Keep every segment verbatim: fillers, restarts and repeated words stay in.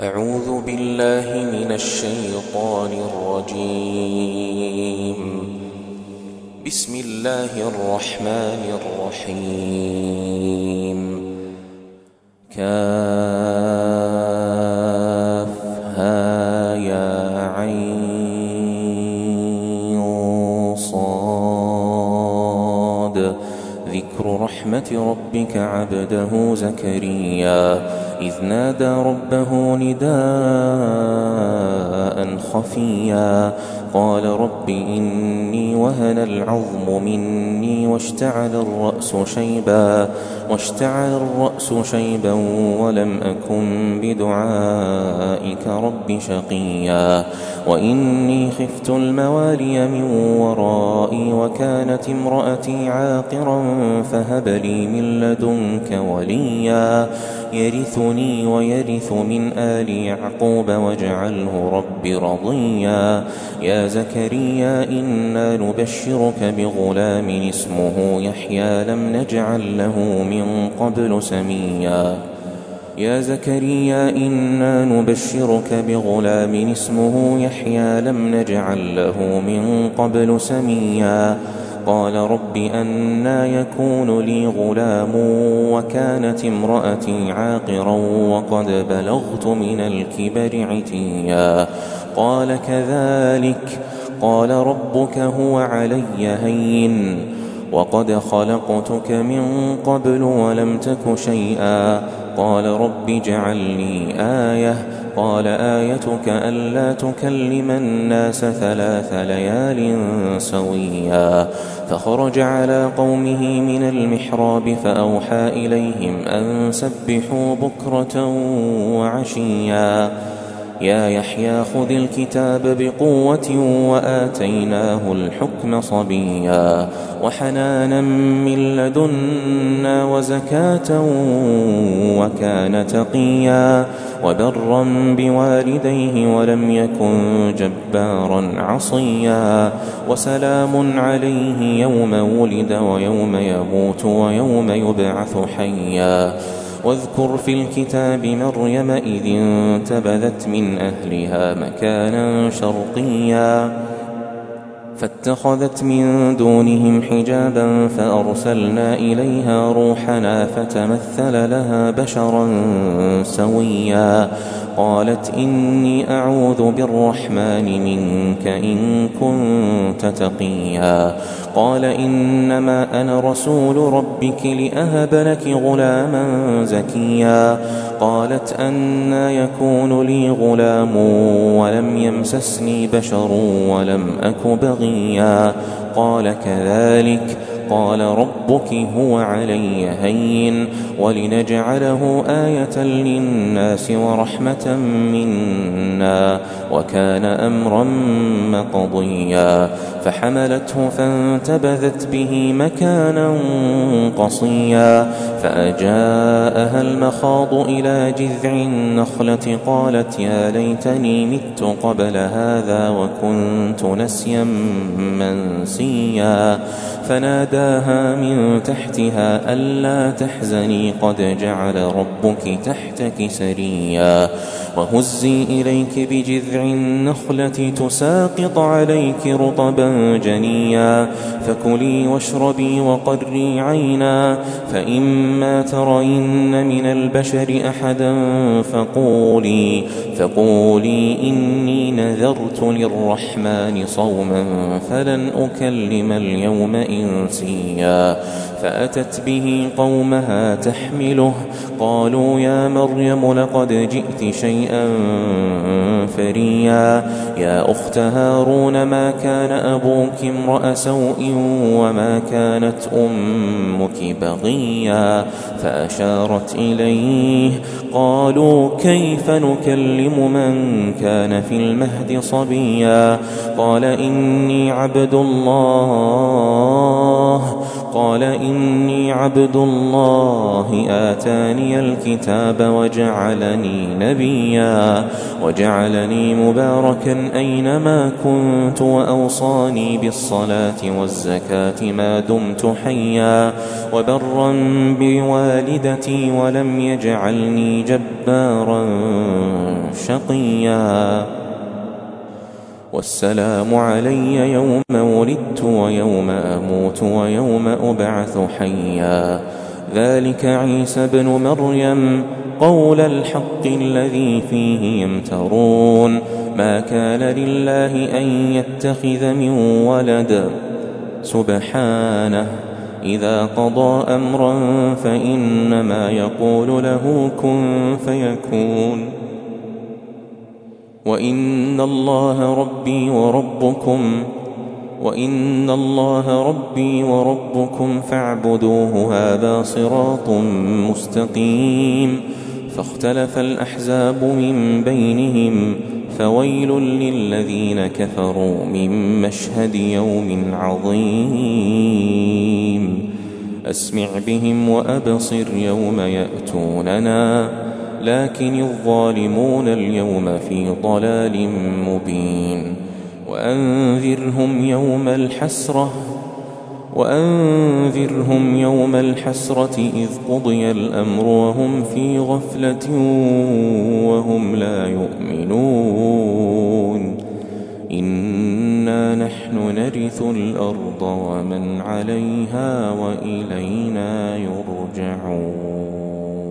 أعوذ بالله من الشيطان الرجيم. بسم الله الرحمن الرحيم. كافها يا عين صاد. ذكر رحمة ربك عبده زكريا إذ نادى ربه نداء خفيا قال رب إني وهن العظم مني واشتعل الرأس شيبا واشتعل الرأس شيبا ولم أكن بدعائك رب شقيا وإني خفت الموالي من ورائي وكانت امرأتي عاقرا فهب لي من لدنك وليا يرثني ويرث من آل يعقوب واجعله رب رضيا يا زكريا إنا نبشرك بغلام اسمه يحيى لم نجعل له من قبل سميا يا زكريا إنا نبشرك بغلام اسمه يحيى لم نجعل له من قبل سميا قال رب أنى يكون لي غلام وكانت امرأتي عاقرا وقد بلغت من الكبر عتيا قال كذلك قال ربك هو علي هين وقد خلقتك من قبل ولم تك شيئا قال رب اجعل لي آية قال آيتك ألا تكلم الناس ثلاث ليال سويا فخرج على قومه من المحراب فأوحى إليهم أن سبحوا بكرة وعشيا يا يحيى خذ الكتاب بقوة وآتيناه الحكم صبيا وحنانا من لدنا وزكاة وكان تقيا وبرا بوالديه ولم يكن جبارا عصيا وسلام عليه يوم ولد ويوم يموت ويوم يبعث حيا واذكر في الكتاب مريم إذ انتبذت من أهلها مكانا شرقيا فاتخذت من دونهم حجابا فأرسلنا إليها روحنا فتمثل لها بشرا سويا قالت إني أعوذ بالرحمن منك إن كنت تقيا قال إنما أنا رسول ربك لأهب لك غلاما زكيا قالت أنى يكون لي غلام ولم يمسسني بشر ولم أك بغيا قال كذلك قال ربك هو علي هين ولنجعله آية للناس ورحمة منا وكان أمرا مقضيا فحملته فانتبذت به مكانا قصيا فأجاءها المخاض إلى جذع النخلة قالت يا ليتني مت قبل هذا وكنت نسيا منسيا فناداها من تحتها ألا تحزني قد جعل ربك تحتك سريا وهزي إليك بجذع النخلة تساقط عليك رطبا جنيا فكلي واشربي وقري عينا فإما ترين من البشر أحدا فقولي فقولي إني نذرت للرحمن صوما فلن أكلم اليوم إنسيا فأتت به قومها تحمله قالوا يا مريم لقد جئت شيئا فريا يا أخت هارون ما كان أبوك امرأ سوء وما كانت أمك بغيا فأشارت إليه قالوا كيف نكلم من كان في المهد صبيا قال إني عبد الله قال إني عبد الله آتاني الكتاب وجعلني نبيا وجعلني مباركا أينما كنت وأوصاني بالصلاة والزكاة ما دمت حيا وبرا بوالدتي ولم يجعلني جبارا شقيا والسلام علي يوم ولدت ويوم أموت ويوم أبعث حيا ذلك عيسى ابن مريم قول الحق الذي فيه يمترون ما كان لله أن يتخذ من ولد سبحانه إذا قضى أمرا فإنما يقول له كن فيكون وإن الله ربي وربكم وإن الله ربي وربكم فاعبدوه هذا صراط مستقيم فاختلف الأحزاب من بينهم فويل للذين كفروا من مشهد يوم عظيم أسمع بهم وأبصر يوم يأتوننا لكن الظالمون اليوم في ضلال مبين وأنذرهم يوم الحسرة وأنذرهم يوم الحسرة إذ قضي الأمر وهم في غفلة وهم لا يؤمنون إنا نحن نرث الأرض ومن عليها وإلينا يرجعون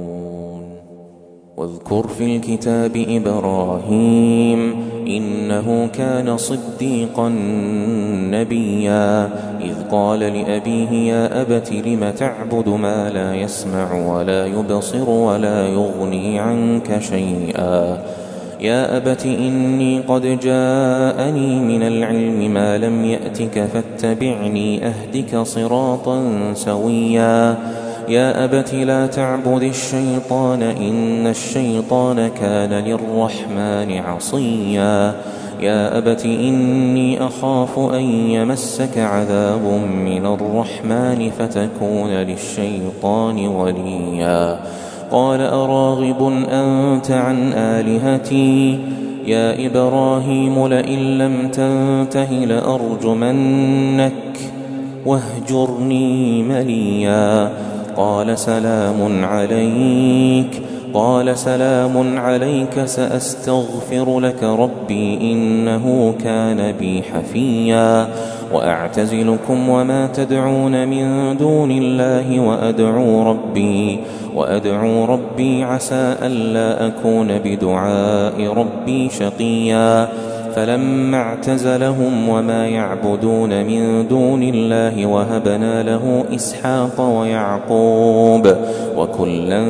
واذكر في الكتاب إبراهيم إنه كان صديقا نبيا إذ قال لأبيه يا أبت لم تعبد ما لا يسمع ولا يبصر ولا يغني عنك شيئا يا أبت إني قد جاءني من العلم ما لم يأتك فاتبعني أهدك صراطا سويا يا أبت لا تعبد الشيطان إن الشيطان كان للرحمن عصيا يا أبت إني أخاف أن يمسك عذاب من الرحمن فتكون للشيطان وليا قال أراغب أنت عن آلهتي يا إبراهيم لئن لم تنته لأرجمنك واهجرني مليا قال سلام عليك قال سلام عليك سأستغفر لك ربي إنه كان بي حفيا وأعتزلكم وما تدعون من دون الله وأدعو ربي وأدعو ربي عسى ألا أكون بدعاء ربي شقيا فلما اعتزلهم وما يعبدون من دون الله وهبنا له إسحاق ويعقوب وكلا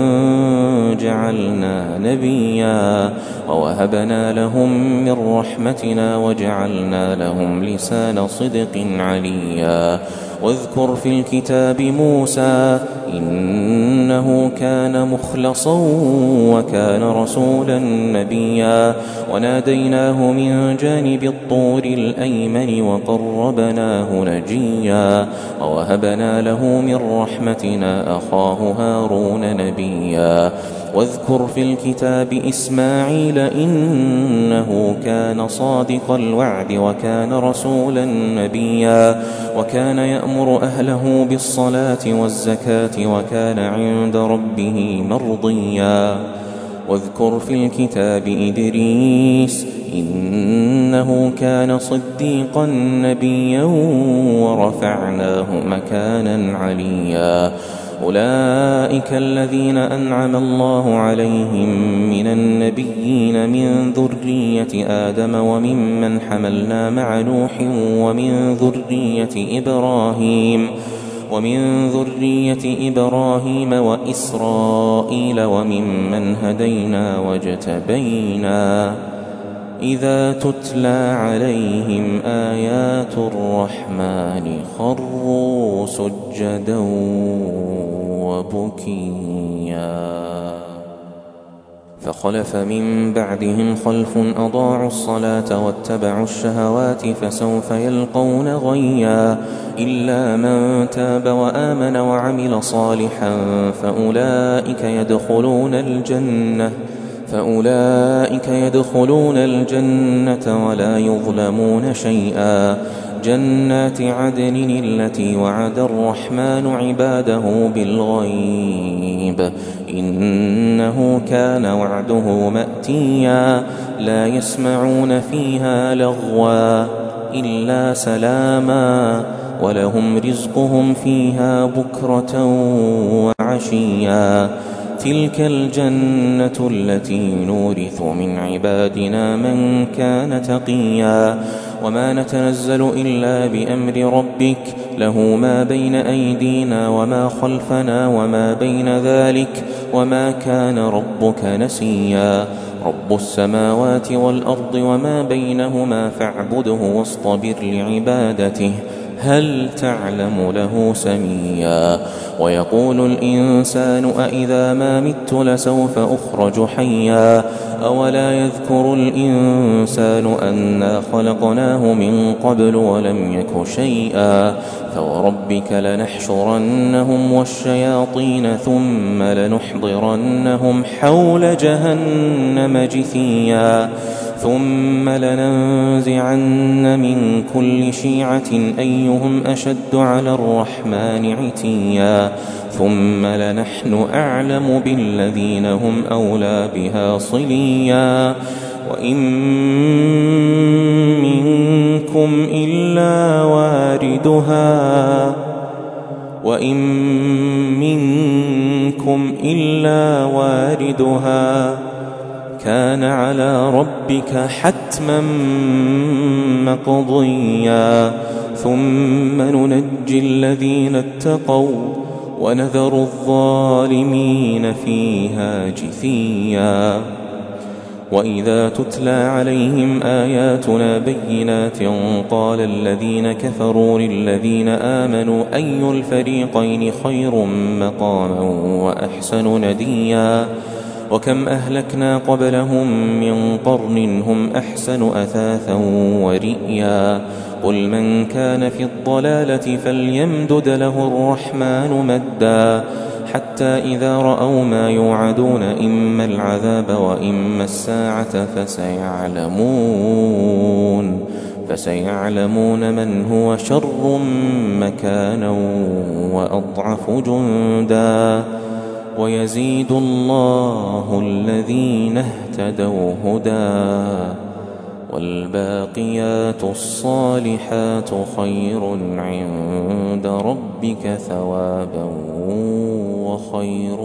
جعلنا نبيا ووهبنا لهم من رحمتنا وجعلنا لهم لسان صدق عليا واذكر في الكتاب موسى إنه كان مخلصا وكان رسولا نبيا وناديناه من جانب الطور الأيمن وقربناه نجيا ووهبنا له من رحمتنا أخاه هارون نبيا واذكر في الكتاب إسماعيل إنه كان صادق الوعد وكان رسولا نبيا وكان يأمر أهله بالصلاة والزكاة وكان عند ربه مرضيا واذكر في الكتاب إدريس إنه كان صديقا نبيا ورفعناه مكانا عليا أولئك الذين أنعم الله عليهم من النبيين من ذرية آدم وممن حملنا مع نوح ومن ذرية إبراهيم ومن ذرية إبراهيم وإسرائيل وممن هدينا واجتبينا إذا تتلى عليهم آيات الرحمن خروا سجدا وبكيا فخلف من بعدهم خلف أضاعوا الصلاة واتبعوا الشهوات فسوف يلقون غيا إلا من تاب وآمن وعمل صالحا فأولئك يدخلون الجنة فأولئك يدخلون الجنة ولا يظلمون شيئا جنات عدن التي وعد الرحمن عباده بالغيب إنه كان وعده مأتيا لا يسمعون فيها لغوا إلا سلاما ولهم رزقهم فيها بكرة وعشيا تلك الجنة التي نورث من عبادنا من كان تقيا وما نتنزل إلا بأمر ربك له ما بين أيدينا وما خلفنا وما بين ذلك وما كان ربك نسيا رب السماوات والأرض وما بينهما فاعبده واصطبر لعبادته هل تعلم له سميا ويقول الإنسان أإذا ما مت لسوف أخرج حيا أولا يذكر الإنسان أنا خلقناه من قبل ولم يك شيئا فوربك لنحشرنهم والشياطين ثم لنحضرنهم حول جهنم جثيا ثم لننزعن من كل شيعة أيهم أشد على الرحمن عتيا ثم لنحن أعلم بالذين هم أولى بها صليا وإن منكم إلا واردها وإن منكم إلا واردها كان على ربك حتما مقضيا ثم ننجي الذين اتقوا ونذر الظالمين فيها جثيا وإذا تتلى عليهم آياتنا بينات قال الذين كفروا للذين آمنوا أي الفريقين خير مقاما وأحسن نديا وكم أهلكنا قبلهم من قرن هم أحسن أثاثا ورئيا قل من كان في الضلالة فليمدد له الرحمن مدا حتى إذا رأوا ما يوعدون إما العذاب وإما الساعة فسيعلمون فسيعلمون من هو شر مكانا وأضعف جندا ويزيد الله الذين اهتدوا هدى والباقيات الصالحات خير عند ربك ثوابا وخير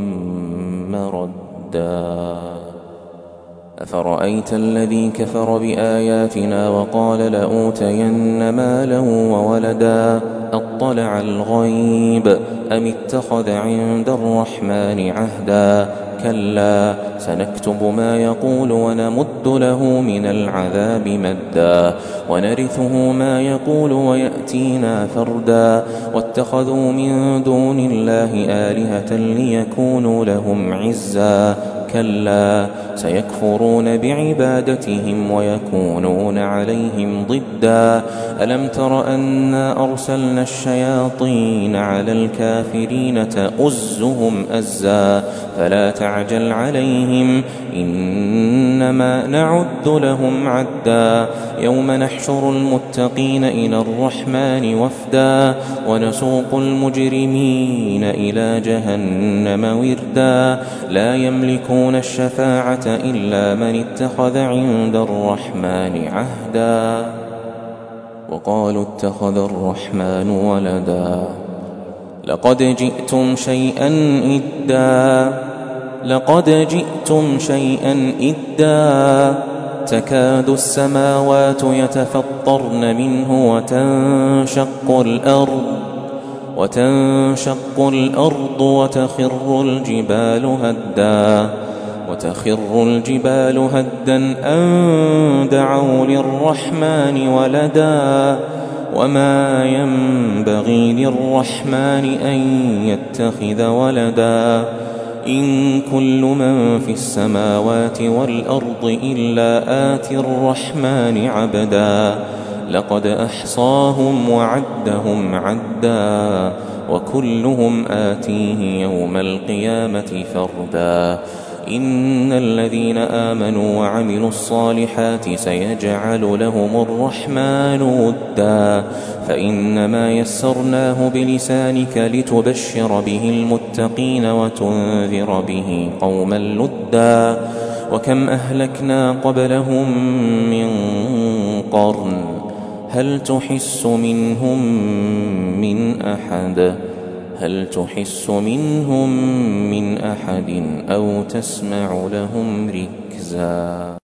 مردا أفرأيت الذي كفر بآياتنا وقال لأوتين مالا وولدا أطلع الغيب أم اتخذ عند الرحمن عهدا كلا سنكتب ما يقول ونمد له من العذاب مدا ونرثه ما يقول ويأتينا فردا واتخذوا من دون الله آلهة ليكونوا لهم عزا كلا سيكفرون بعبادتهم ويكونون عليهم ضدا ألم تر أنا أرسلنا الشياطين على الكافرين تؤزهم أزا فلا تعجل عليهم إنما نعد لهم عدا يوم نحشر المتقين إلى الرحمن وفدا ونسوق المجرمين إلى جهنم وردا لا يملكون الشفاعة إلا من اتخذ عند الرحمن عهدا وقالوا اتخذ الرحمن ولدا لقد جئتم شيئا إدا لقد جئتم شيئا إدا تكاد السماوات يتفطرن منه وتنشق الأرض وتنشق الأرض وتخر الجبال هدا وتخر الجبال هدا أن دعوا للرحمن ولدا وما ينبغي للرحمن أن يتخذ ولدا إن كل من في السماوات والأرض إلا آتي الرحمن عبدا لقد أحصاهم وعدهم عدا وكلهم آتيه يوم القيامة فردا إن الذين آمنوا وعملوا الصالحات سيجعل لهم الرحمن ودا فإنما يسرناه بلسانك لتبشر به المتقين وتنذر به قوما لدا وكم أهلكنا قبلهم من قرن هل تحس منهم من أحد هل تحس منهم من أحد أو تسمع لهم ركزا.